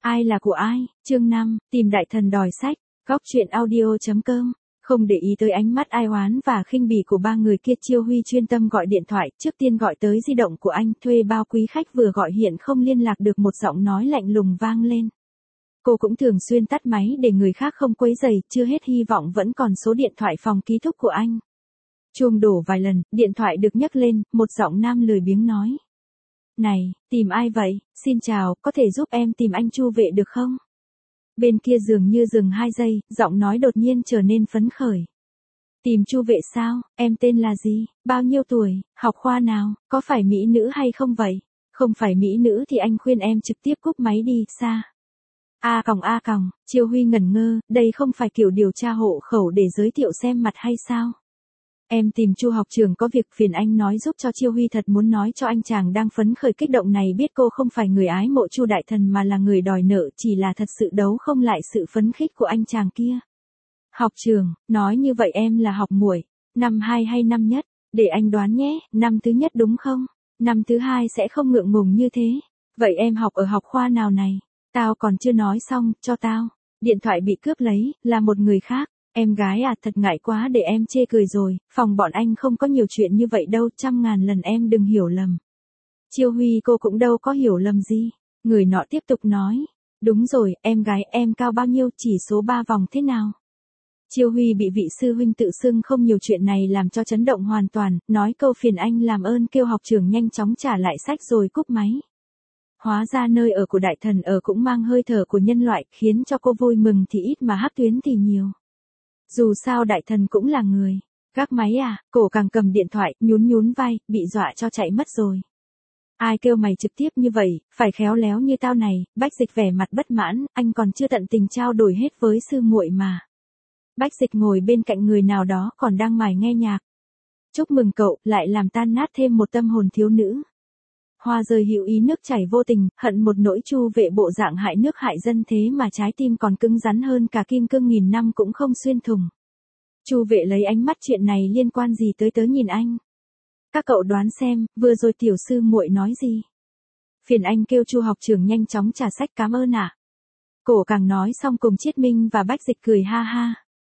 Ai là của ai? Chương 5, tìm đại thần đòi sách. Góc truyện audio.com. Không để ý tới ánh mắt ai oán và khinh bỉ của ba người kia, Chiêu Huy chuyên tâm gọi điện thoại, trước tiên gọi tới di động của anh, thuê bao quý khách vừa gọi hiện không liên lạc được, một giọng nói lạnh lùng vang lên. Cô cũng thường xuyên tắt máy để người khác không quấy rầy, chưa hết hy vọng vẫn còn số điện thoại phòng ký túc của anh. Chuông đổ vài lần, điện thoại được nhấc lên, một giọng nam lười biếng nói. Này, tìm ai vậy? Xin chào, có thể giúp em tìm anh Chu Vệ được không? Bên kia dường như dừng 2 giây, giọng nói đột nhiên trở nên phấn khởi. Tìm Chu Vệ sao? Em tên là gì? Bao nhiêu tuổi? Học khoa nào? Có phải mỹ nữ hay không vậy? Không phải mỹ nữ thì anh khuyên em trực tiếp cúp máy đi, xa. A còng, Chiêu Huy ngẩn ngơ, đây không phải kiểu điều tra hộ khẩu để giới thiệu xem mặt hay sao? Em tìm Chu học trưởng có việc, phiền anh nói giúp cho. Chiêu Huy thật muốn nói cho anh chàng đang phấn khởi kích động này biết cô không phải người ái mộ Chu đại thần mà là người đòi nợ, chỉ là thật sự đấu không lại sự phấn khích của anh chàng kia. Học trưởng, nói như vậy em là học muội, năm 2 hay năm nhất? Để anh đoán nhé, năm thứ nhất đúng không? Năm thứ 2 sẽ không ngượng ngùng như thế. Vậy em học ở học khoa nào này? Tao còn chưa nói xong, cho tao. Điện thoại bị cướp lấy, là một người khác. Em gái à, thật ngại quá để em chê cười rồi, phòng bọn anh không có nhiều chuyện như vậy đâu, 100.000 lần em đừng hiểu lầm. Chiêu Huy cô cũng đâu có hiểu lầm gì. Người nọ tiếp tục nói. Đúng rồi, em gái em cao bao nhiêu, chỉ số 3 vòng thế nào? Chiêu Huy bị vị sư huynh tự xưng không nhiều chuyện này làm cho chấn động hoàn toàn, nói câu phiền anh làm ơn kêu học trưởng nhanh chóng trả lại sách rồi cúp máy. Hóa ra nơi ở của đại thần ở cũng mang hơi thở của nhân loại, khiến cho cô vui mừng thì ít mà hắc tuyến thì nhiều. Dù sao đại thần cũng là người. Gác máy à, cổ càng cầm điện thoại, nhún vai, bị dọa cho chạy mất rồi. Ai kêu mày trực tiếp như vậy, phải khéo léo như tao này. Bách Dịch vẻ mặt bất mãn, anh còn chưa tận tình trao đổi hết với sư muội mà. Bách Dịch ngồi bên cạnh người nào đó còn đang mải nghe nhạc. Chúc mừng cậu, lại làm tan nát thêm một tâm hồn thiếu nữ. Hoa rơi hữu ý nước chảy vô tình, hận một nỗi. Chu Vệ bộ dạng hại nước hại dân thế mà trái tim còn cứng rắn hơn cả kim cương nghìn năm cũng không xuyên thủng. Chu Vệ lấy ánh mắt chuyện này liên quan gì tới tớ nhìn anh. Các cậu đoán xem, vừa rồi tiểu sư muội nói gì? Phiền anh kêu Chu học trưởng nhanh chóng trả sách, cảm ơn ạ. Cổ càng nói xong cùng Triết Minh và Bách Dịch cười ha ha.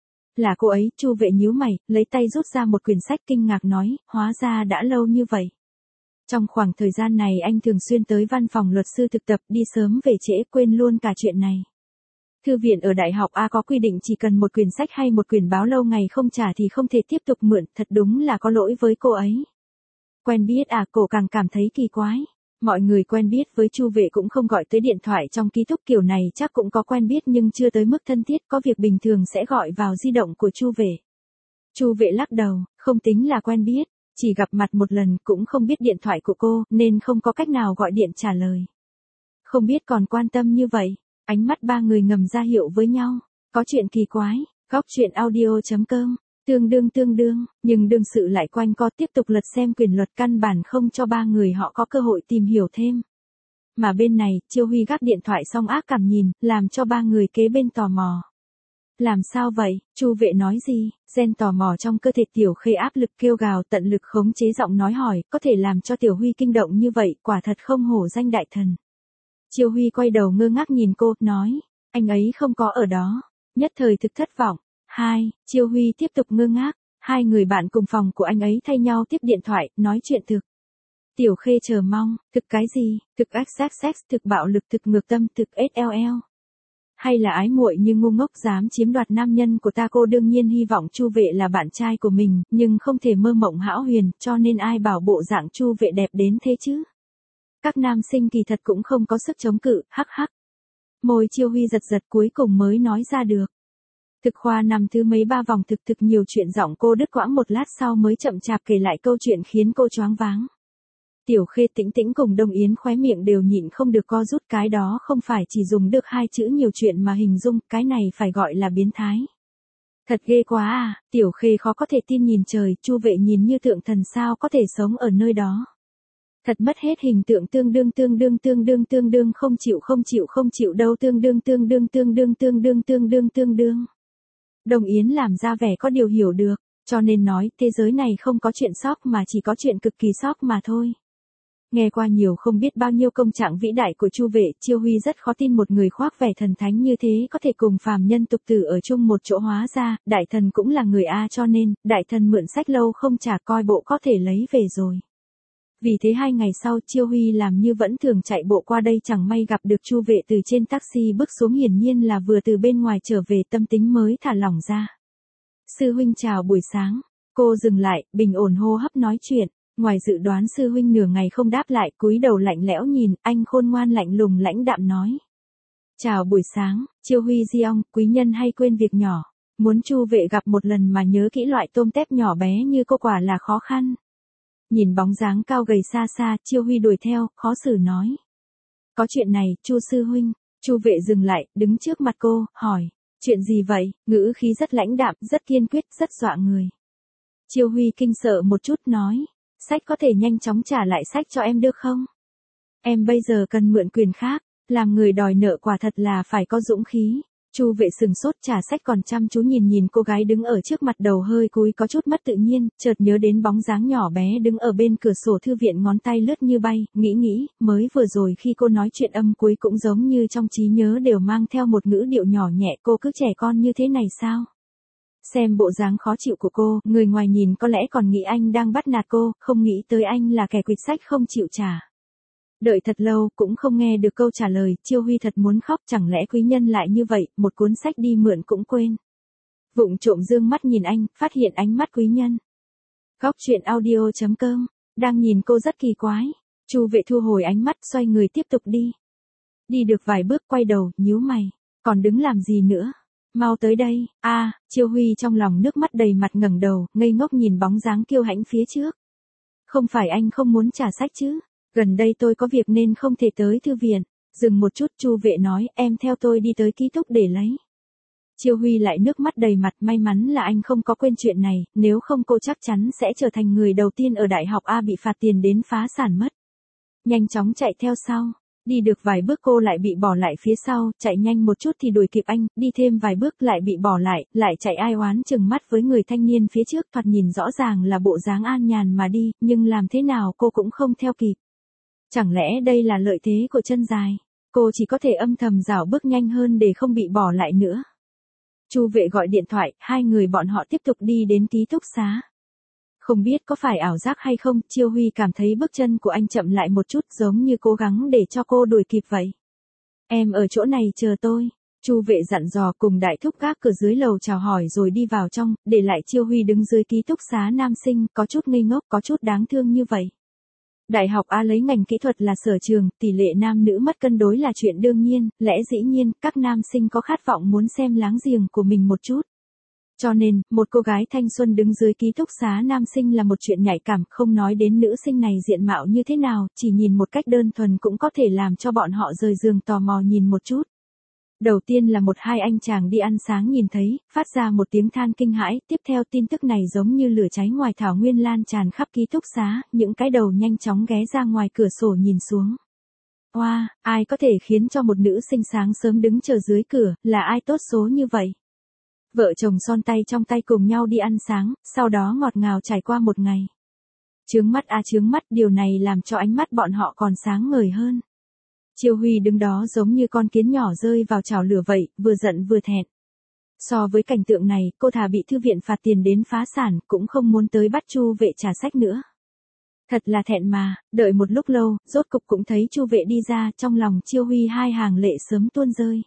Là cô ấy. Chu Vệ nhíu mày, lấy tay rút ra một quyển sách kinh ngạc nói, hóa ra đã lâu như vậy. Trong khoảng thời gian này anh thường xuyên tới văn phòng luật sư thực tập, đi sớm về trễ, quên luôn cả chuyện này. Thư viện ở Đại học A có quy định chỉ cần một quyển sách hay một quyển báo lâu ngày không trả thì không thể tiếp tục mượn, thật đúng là có lỗi với cô ấy. Quen biết à, cổ càng cảm thấy kỳ quái. Mọi người quen biết với Chu Vệ cũng không gọi tới điện thoại trong ký túc, kiểu này chắc cũng có quen biết nhưng chưa tới mức thân thiết, có việc bình thường sẽ gọi vào di động của Chu Vệ. Chu Vệ lắc đầu, không tính là quen biết. Chỉ gặp mặt một lần, cũng không biết điện thoại của cô, nên không có cách nào gọi điện trả lời. Không biết còn quan tâm như vậy. Ánh mắt ba người ngầm ra hiệu với nhau. Có chuyện kỳ quái. Góc truyện audio.com. Tương đương, nhưng đương sự lại quanh co tiếp tục lật xem quyền luật, căn bản không cho ba người họ có cơ hội tìm hiểu thêm. Mà bên này, Chiêu Huy gác điện thoại xong ác cảm nhìn, làm cho ba người kế bên tò mò. Làm sao vậy? Chu Vệ nói gì? Gen tò mò trong cơ thể Tiểu Khê áp lực kêu gào, tận lực khống chế giọng nói hỏi, có thể làm cho Tiểu Huy kinh động như vậy, quả thật không hổ danh đại thần. Chiêu Huy quay đầu ngơ ngác nhìn cô, nói, anh ấy không có ở đó. Nhất thời thực thất vọng. Chiêu Huy tiếp tục ngơ ngác. Hai người bạn cùng phòng của anh ấy thay nhau tiếp điện thoại, nói chuyện thực. Tiểu Khê chờ mong, thực cái gì? Thực XXX, thực bạo lực, thực ngược tâm, thực SLL. Hay là ái muội như ngu ngốc dám chiếm đoạt nam nhân của ta? Cô đương nhiên hy vọng Chu Vệ là bạn trai của mình, nhưng không thể mơ mộng hão huyền, cho nên ai bảo bộ dạng Chu Vệ đẹp đến thế chứ? Các nam sinh kỳ thật cũng không có sức chống cự, hắc hắc. Môi Chiêu Huy giật giật cuối cùng mới nói ra được. Thực khoa năm thứ mấy 3 vòng, thực nhiều chuyện. Giọng cô đứt quãng một lát sau mới chậm chạp kể lại câu chuyện khiến cô choáng váng. Tiểu Khê Tĩnh Tĩnh cùng Đông Yến khóe miệng đều nhịn không được co rút, cái đó không phải chỉ dùng được 2 chữ nhiều chuyện mà hình dung, cái này phải gọi là biến thái. Thật ghê quá à, Tiểu Khê khó có thể tin nhìn trời, Chu Vệ nhìn như thượng thần sao có thể sống ở nơi đó. Thật mất hết hình tượng, tương đương không chịu đâu, tương đương. Đông Yến làm ra vẻ có điều hiểu được, cho nên nói, thế giới này không có chuyện sốc mà chỉ có chuyện cực kỳ sốc mà thôi. Nghe qua nhiều không biết bao nhiêu công trạng vĩ đại của Chu Vệ, Chiêu Huy rất khó tin một người khoác vẻ thần thánh như thế có thể cùng phàm nhân tục tử ở chung một chỗ, hóa ra, đại thần cũng là người A, cho nên, đại thần mượn sách lâu không trả, coi bộ có thể lấy về rồi. Vì thế 2 ngày sau Chiêu Huy làm như vẫn thường chạy bộ qua đây, chẳng may gặp được Chu Vệ từ trên taxi bước xuống, hiển nhiên là vừa từ bên ngoài trở về, tâm tính mới thả lỏng ra. Sư huynh chào buổi sáng. Cô dừng lại, bình ổn hô hấp nói chuyện. Ngoài dự đoán sư huynh nửa ngày không đáp lại, cúi đầu lạnh lẽo nhìn, anh khôn ngoan lạnh lùng lãnh đạm nói. Chào buổi sáng, Chiêu Huy di ong, quý nhân hay quên việc nhỏ. Muốn Chu Vệ gặp một lần mà nhớ kỹ loại tôm tép nhỏ bé như cô quả là khó khăn. Nhìn bóng dáng cao gầy xa xa, Chiêu Huy đuổi theo, khó xử nói. Có chuyện này, Chu sư huynh. Chu Vệ dừng lại, đứng trước mặt cô, hỏi. Chuyện gì vậy? Ngữ khí rất lãnh đạm, rất kiên quyết, rất dọa người. Chiêu Huy kinh sợ một chút nói. Sách có thể nhanh chóng trả lại sách cho em được không? Em bây giờ cần mượn quyền khác, làm người đòi nợ quả thật là phải có dũng khí. Chu Vệ sừng sốt trả sách còn chăm chú nhìn cô gái đứng ở trước mặt, đầu hơi cúi có chút mất tự nhiên, chợt nhớ đến bóng dáng nhỏ bé đứng ở bên cửa sổ thư viện, ngón tay lướt như bay, nghĩ, mới vừa rồi khi cô nói chuyện âm cuối cũng giống như trong trí nhớ đều mang theo một ngữ điệu nhỏ nhẹ, cô cứ trẻ con như thế này sao? Xem bộ dáng khó chịu của cô, người ngoài nhìn có lẽ còn nghĩ anh đang bắt nạt cô, không nghĩ tới anh là kẻ quỵt sách không chịu trả. Đợi thật lâu cũng không nghe được câu trả lời, Chiêu Huy thật muốn khóc, chẳng lẽ quý nhân lại như vậy, một cuốn sách đi mượn cũng quên. Vụng trộm dương mắt nhìn anh, phát hiện ánh mắt quý nhân. Góc truyện audio.com, đang nhìn cô rất kỳ quái. Chu Vệ thu hồi ánh mắt, xoay người tiếp tục đi. Đi được vài bước quay đầu, nhíu mày, còn đứng làm gì nữa? Mau tới đây. Chiêu Huy trong lòng nước mắt đầy mặt ngẩng đầu, ngây ngốc nhìn bóng dáng kiêu hãnh phía trước. Không phải anh không muốn trả sách chứ? Gần đây tôi có việc nên không thể tới thư viện. Dừng một chút, Chu Vệ nói, em theo tôi đi tới ký túc để lấy. Chiêu Huy lại nước mắt đầy mặt, may mắn là anh không có quên chuyện này, nếu không cô chắc chắn sẽ trở thành người đầu tiên ở đại học A bị phạt tiền đến phá sản mất. Nhanh chóng chạy theo sau. Đi được vài bước cô lại bị bỏ lại phía sau, chạy nhanh một chút thì đuổi kịp anh, đi thêm vài bước lại bị bỏ lại chạy ai oán chừng mắt với người thanh niên phía trước, thoạt nhìn rõ ràng là bộ dáng an nhàn mà đi, nhưng làm thế nào cô cũng không theo kịp. Chẳng lẽ đây là lợi thế của chân dài? Cô chỉ có thể âm thầm rảo bước nhanh hơn để không bị bỏ lại nữa. Chu Vệ gọi điện thoại, 2 người bọn họ tiếp tục đi đến ký túc xá. Không biết có phải ảo giác hay không, Chiêu Huy cảm thấy bước chân của anh chậm lại một chút, giống như cố gắng để cho cô đuổi kịp vậy. Em ở chỗ này chờ tôi. Chu Vệ dặn dò, cùng đại thúc gác cửa dưới lầu chào hỏi rồi đi vào trong, để lại Chiêu Huy đứng dưới ký túc xá nam sinh, có chút ngây ngốc, có chút đáng thương như vậy. Đại học A lấy ngành kỹ thuật là sở trường, tỷ lệ nam nữ mất cân đối là chuyện đương nhiên, lẽ dĩ nhiên, các nam sinh có khát vọng muốn xem láng giềng của mình một chút. Cho nên, một cô gái thanh xuân đứng dưới ký túc xá nam sinh là một chuyện nhạy cảm, không nói đến nữ sinh này diện mạo như thế nào, chỉ nhìn một cách đơn thuần cũng có thể làm cho bọn họ rời giường tò mò nhìn một chút. Đầu tiên là 1-2 anh chàng đi ăn sáng nhìn thấy, phát ra một tiếng than kinh hãi, tiếp theo tin tức này giống như lửa cháy ngoài thảo nguyên lan tràn khắp ký túc xá, những cái đầu nhanh chóng ghé ra ngoài cửa sổ nhìn xuống. Wow, ai có thể khiến cho một nữ sinh sáng sớm đứng chờ dưới cửa, là ai tốt số như vậy? Vợ chồng son tay trong tay cùng nhau đi ăn sáng, sau đó ngọt ngào trải qua một ngày. Chướng mắt chướng mắt, điều này làm cho ánh mắt bọn họ còn sáng ngời hơn. Chiêu Huy đứng đó giống như con kiến nhỏ rơi vào chảo lửa vậy, vừa giận vừa thẹn. So với cảnh tượng này, cô thà bị thư viện phạt tiền đến phá sản, cũng không muốn tới bắt Chu Vệ trả sách nữa. Thật là thẹn mà, đợi một lúc lâu, rốt cục cũng thấy Chu Vệ đi ra, trong lòng Chiêu Huy 2 hàng lệ sớm tuôn rơi.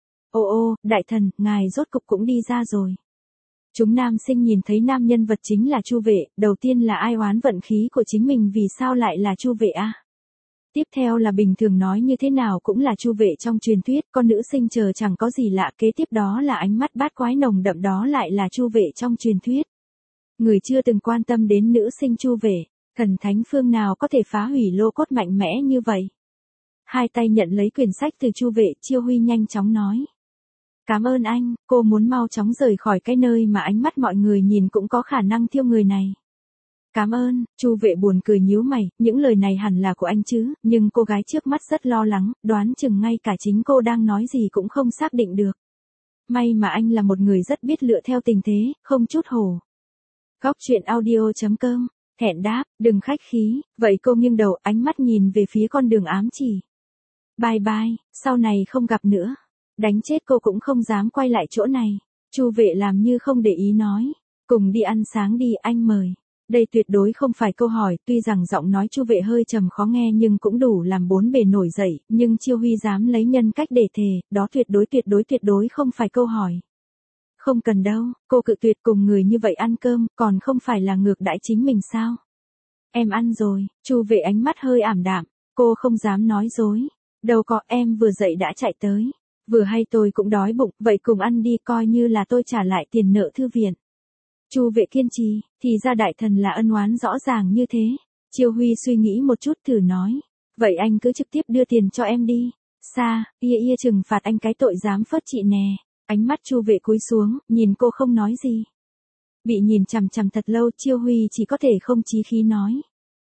Ô, đại thần, ngài rốt cục cũng đi ra rồi. Chúng nam sinh nhìn thấy nam nhân vật chính là Chu Vệ, đầu tiên là ai oán vận khí của chính mình vì sao lại là Chu Vệ a? Tiếp theo là bình thường nói như thế nào cũng là Chu Vệ trong truyền thuyết, con nữ sinh chờ chẳng có gì lạ, kế tiếp đó là ánh mắt bát quái nồng đậm, đó lại là Chu Vệ trong truyền thuyết. Người chưa từng quan tâm đến nữ sinh Chu Vệ, thần thánh phương nào có thể phá hủy lô cốt mạnh mẽ như vậy? 2 tay nhận lấy quyển sách từ Chu Vệ, Chiêu Huy nhanh chóng nói. Cảm ơn anh, cô muốn mau chóng rời khỏi cái nơi mà ánh mắt mọi người nhìn cũng có khả năng thiêu người này. Cảm ơn, Chu Vệ buồn cười nhíu mày, những lời này hẳn là của anh chứ, nhưng cô gái trước mắt rất lo lắng, đoán chừng ngay cả chính cô đang nói gì cũng không xác định được. May mà anh là một người rất biết lựa theo tình thế, không chút hổ. Góc truyện audio.com Hẹn đáp, đừng khách khí, vậy cô nghiêng đầu ánh mắt nhìn về phía con đường ám chỉ. Bye bye, sau này không gặp nữa. Đánh chết cô cũng không dám quay lại chỗ này. Chu Vệ làm như không để ý nói. Cùng đi ăn sáng đi, anh mời. Đây tuyệt đối không phải câu hỏi, tuy rằng giọng nói Chu Vệ hơi trầm khó nghe nhưng cũng đủ làm bốn bề nổi dậy, nhưng Chiêu Huy dám lấy nhân cách để thề, đó tuyệt đối không phải câu hỏi. Không cần đâu, cô cự tuyệt cùng người như vậy ăn cơm, còn không phải là ngược đãi chính mình sao? Em ăn rồi, Chu Vệ ánh mắt hơi ảm đạm, cô không dám nói dối. Đâu có, em vừa dậy đã chạy tới. Vừa hay tôi cũng đói bụng, vậy cùng ăn đi coi như là tôi trả lại tiền nợ thư viện. Chu Vệ kiên trì, thì ra đại thần là ân oán rõ ràng như thế. Chiêu Huy suy nghĩ một chút thử nói. Vậy anh cứ trực tiếp đưa tiền cho em đi. Xa, trừng phạt anh cái tội dám phớt chị nè. Ánh mắt Chu Vệ cúi xuống, nhìn cô không nói gì. Bị nhìn chằm chằm thật lâu Chiêu Huy chỉ có thể không chí khí nói.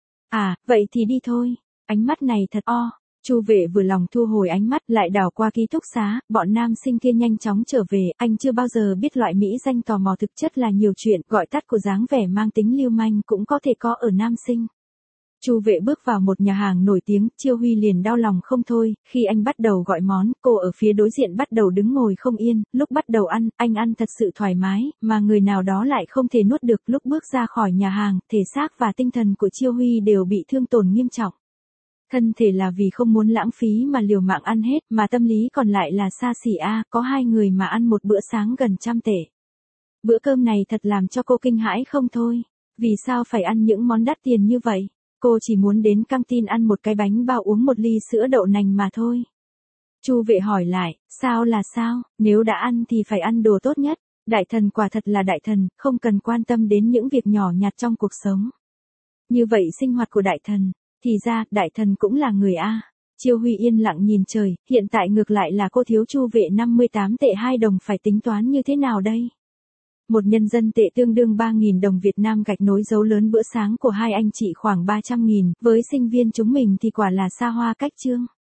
À, vậy thì đi thôi. Ánh mắt này thật o. Chu Vệ vừa lòng thu hồi ánh mắt lại đảo qua ký túc xá, bọn nam sinh kia nhanh chóng trở về, anh chưa bao giờ biết loại mỹ danh tò mò thực chất là nhiều chuyện, gọi tắt của dáng vẻ mang tính lưu manh cũng có thể có ở nam sinh. Chu Vệ bước vào một nhà hàng nổi tiếng, Chiêu Huy liền đau lòng không thôi, khi anh bắt đầu gọi món, cô ở phía đối diện bắt đầu đứng ngồi không yên, lúc bắt đầu ăn, anh ăn thật sự thoải mái, mà người nào đó lại không thể nuốt được, lúc bước ra khỏi nhà hàng, thể xác và tinh thần của Chiêu Huy đều bị thương tổn nghiêm trọng. Thân thể là vì không muốn lãng phí mà liều mạng ăn hết, mà tâm lý còn lại là xa xỉ có hai người mà ăn một bữa sáng gần 100 tệ. Bữa cơm này thật làm cho cô kinh hãi không thôi. Vì sao phải ăn những món đắt tiền như vậy? Cô chỉ muốn đến căng tin ăn một cái bánh bao uống một ly sữa đậu nành mà thôi. Chu Vệ hỏi lại, sao là sao, nếu đã ăn thì phải ăn đồ tốt nhất. Đại thần quả thật là đại thần, không cần quan tâm đến những việc nhỏ nhặt trong cuộc sống. Như vậy sinh hoạt của đại thần. Thì ra, đại thần cũng là người Chiêu Huy yên lặng nhìn trời, hiện tại ngược lại là cô thiếu Chu Vệ 58 tệ 2 đồng phải tính toán như thế nào đây? Một nhân dân tệ tương đương 3.000 đồng Việt Nam gạch nối dấu lớn bữa sáng của hai anh chị khoảng 300.000, với sinh viên chúng mình thì quả là xa hoa cách chương.